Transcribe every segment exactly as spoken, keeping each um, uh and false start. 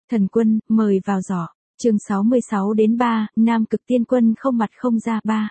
Thần quân, mời vào giỏ. Chương sáu mươi sáu đến ba, Nam Cực Tiên Quân không mặt không ra ba.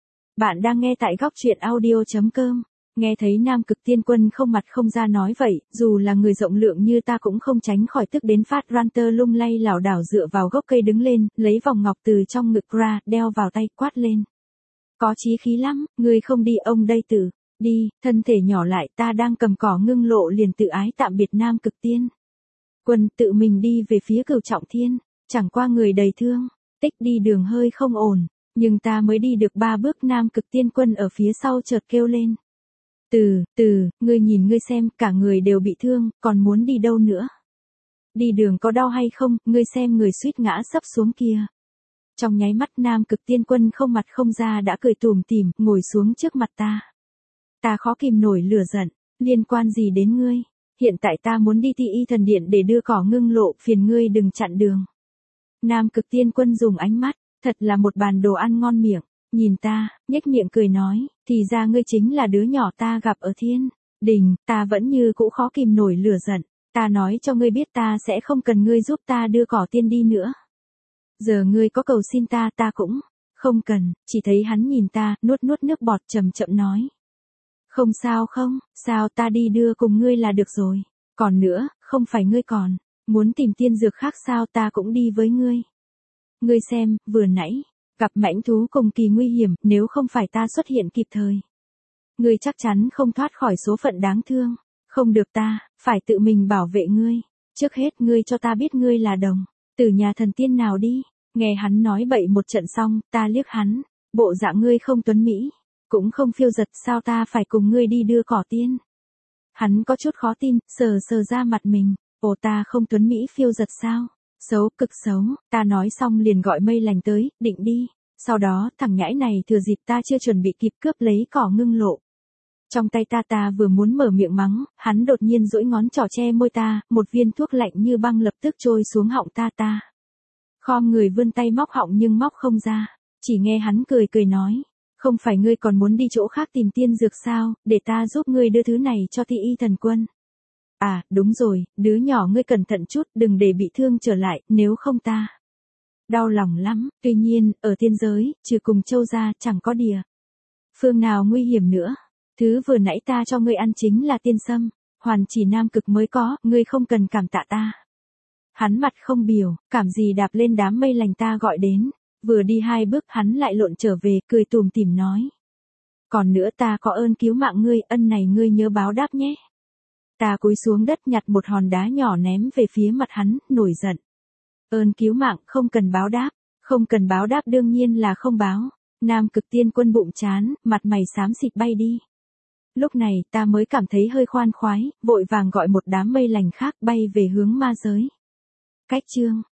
Bạn đang nghe tại góc truyện audio chấm com. Nghe thấy Nam Cực Tiên Quân không mặt không ra nói vậy, dù là người rộng lượng như ta cũng không tránh khỏi tức đến phát ranter lung lay lảo đảo dựa vào gốc cây đứng lên, lấy vòng ngọc từ trong ngực ra, đeo vào tay, quát lên. Có chí khí lắm, ngươi không đi ông đây tự đi, thân thể nhỏ lại, ta đang cầm cỏ ngưng lộ liền tự ái tạm biệt Nam Cực Tiên Quân, tự mình đi về phía Cửu Trọng Thiên, chẳng qua người đầy thương, tích đi đường hơi không ổn, nhưng ta mới đi được ba bước Nam Cực Tiên Quân ở phía sau chợt kêu lên. Từ, từ, ngươi nhìn ngươi xem, cả người đều bị thương, còn muốn đi đâu nữa? Đi đường có đau hay không, ngươi xem người suýt ngã sấp xuống kia. Trong nháy mắt Nam Cực Tiên Quân không mặt không ra đã cười tủm tỉm, ngồi xuống trước mặt ta. Ta khó kìm nổi lửa giận, liên quan gì đến ngươi? Hiện tại ta muốn đi Ti Y Thần Điện để đưa cỏ ngưng lộ, phiền ngươi đừng chặn đường. Nam Cực Tiên Quân dùng ánh mắt, thật là một bàn đồ ăn ngon miệng, nhìn ta, nhếch miệng cười nói, thì ra ngươi chính là đứa nhỏ ta gặp ở thiên đình, ta vẫn như cũ khó kìm nổi lửa giận, ta nói cho ngươi biết ta sẽ không cần ngươi giúp ta đưa cỏ tiên đi nữa. Giờ ngươi có cầu xin ta ta cũng không cần, chỉ thấy hắn nhìn ta, nuốt nuốt nước bọt chậm chậm nói. Không sao không, sao ta đi đưa cùng ngươi là được rồi, còn nữa, không phải ngươi còn muốn tìm tiên dược khác sao ta cũng đi với ngươi. Ngươi xem, vừa nãy, gặp mãnh thú cùng kỳ nguy hiểm, nếu không phải ta xuất hiện kịp thời. Ngươi chắc chắn không thoát khỏi số phận đáng thương, không được ta, phải tự mình bảo vệ ngươi. Trước hết ngươi cho ta biết ngươi là đồng, từ nhà thần tiên nào đi. Nghe hắn nói bậy một trận xong, ta liếc hắn, bộ dạng ngươi không tuấn mỹ, cũng không phiêu giật sao ta phải cùng ngươi đi đưa cỏ tiên. Hắn có chút khó tin, sờ sờ ra mặt mình, ồ ta không tuấn mỹ phiêu giật sao? Xấu, cực xấu, ta nói xong liền gọi Mây Lành tới, định đi. Sau đó, thằng nhãi này thừa dịp ta chưa chuẩn bị kịp cướp lấy cỏ ngưng lộ. Trong tay ta ta vừa muốn mở miệng mắng, hắn đột nhiên duỗi ngón trỏ che môi ta, một viên thuốc lạnh như băng lập tức trôi xuống họng ta ta. Khom người vươn tay móc họng nhưng móc không ra, chỉ nghe hắn cười cười nói, không phải ngươi còn muốn đi chỗ khác tìm tiên dược sao, để ta giúp ngươi đưa thứ này cho Ti Y Thần Quân. À, đúng rồi, đứa nhỏ ngươi cẩn thận chút, đừng để bị thương trở lại, nếu không ta đau lòng lắm. Tuy nhiên, ở tiên giới, trừ cùng châu ra, chẳng có địa phương nào nguy hiểm nữa. Thứ vừa nãy ta cho ngươi ăn chính là tiên sâm, hoàn chỉ Nam Cực mới có, ngươi không cần cảm tạ ta. Hắn mặt không biểu, cảm gì đạp lên đám mây lành ta gọi đến, vừa đi hai bước hắn lại lộn trở về, cười tủm tỉm nói. Còn nữa ta có ơn cứu mạng ngươi, ân này ngươi nhớ báo đáp nhé. Ta cúi xuống đất nhặt một hòn đá nhỏ ném về phía mặt hắn, nổi giận. Ơn cứu mạng, không cần báo đáp, không cần báo đáp đương nhiên là không báo. Nam Cực Tiên Quân bụng chán, mặt mày xám xịt bay đi. Lúc này ta mới cảm thấy hơi khoan khoái, vội vàng gọi một đám mây lành khác bay về hướng ma giới. Cách chương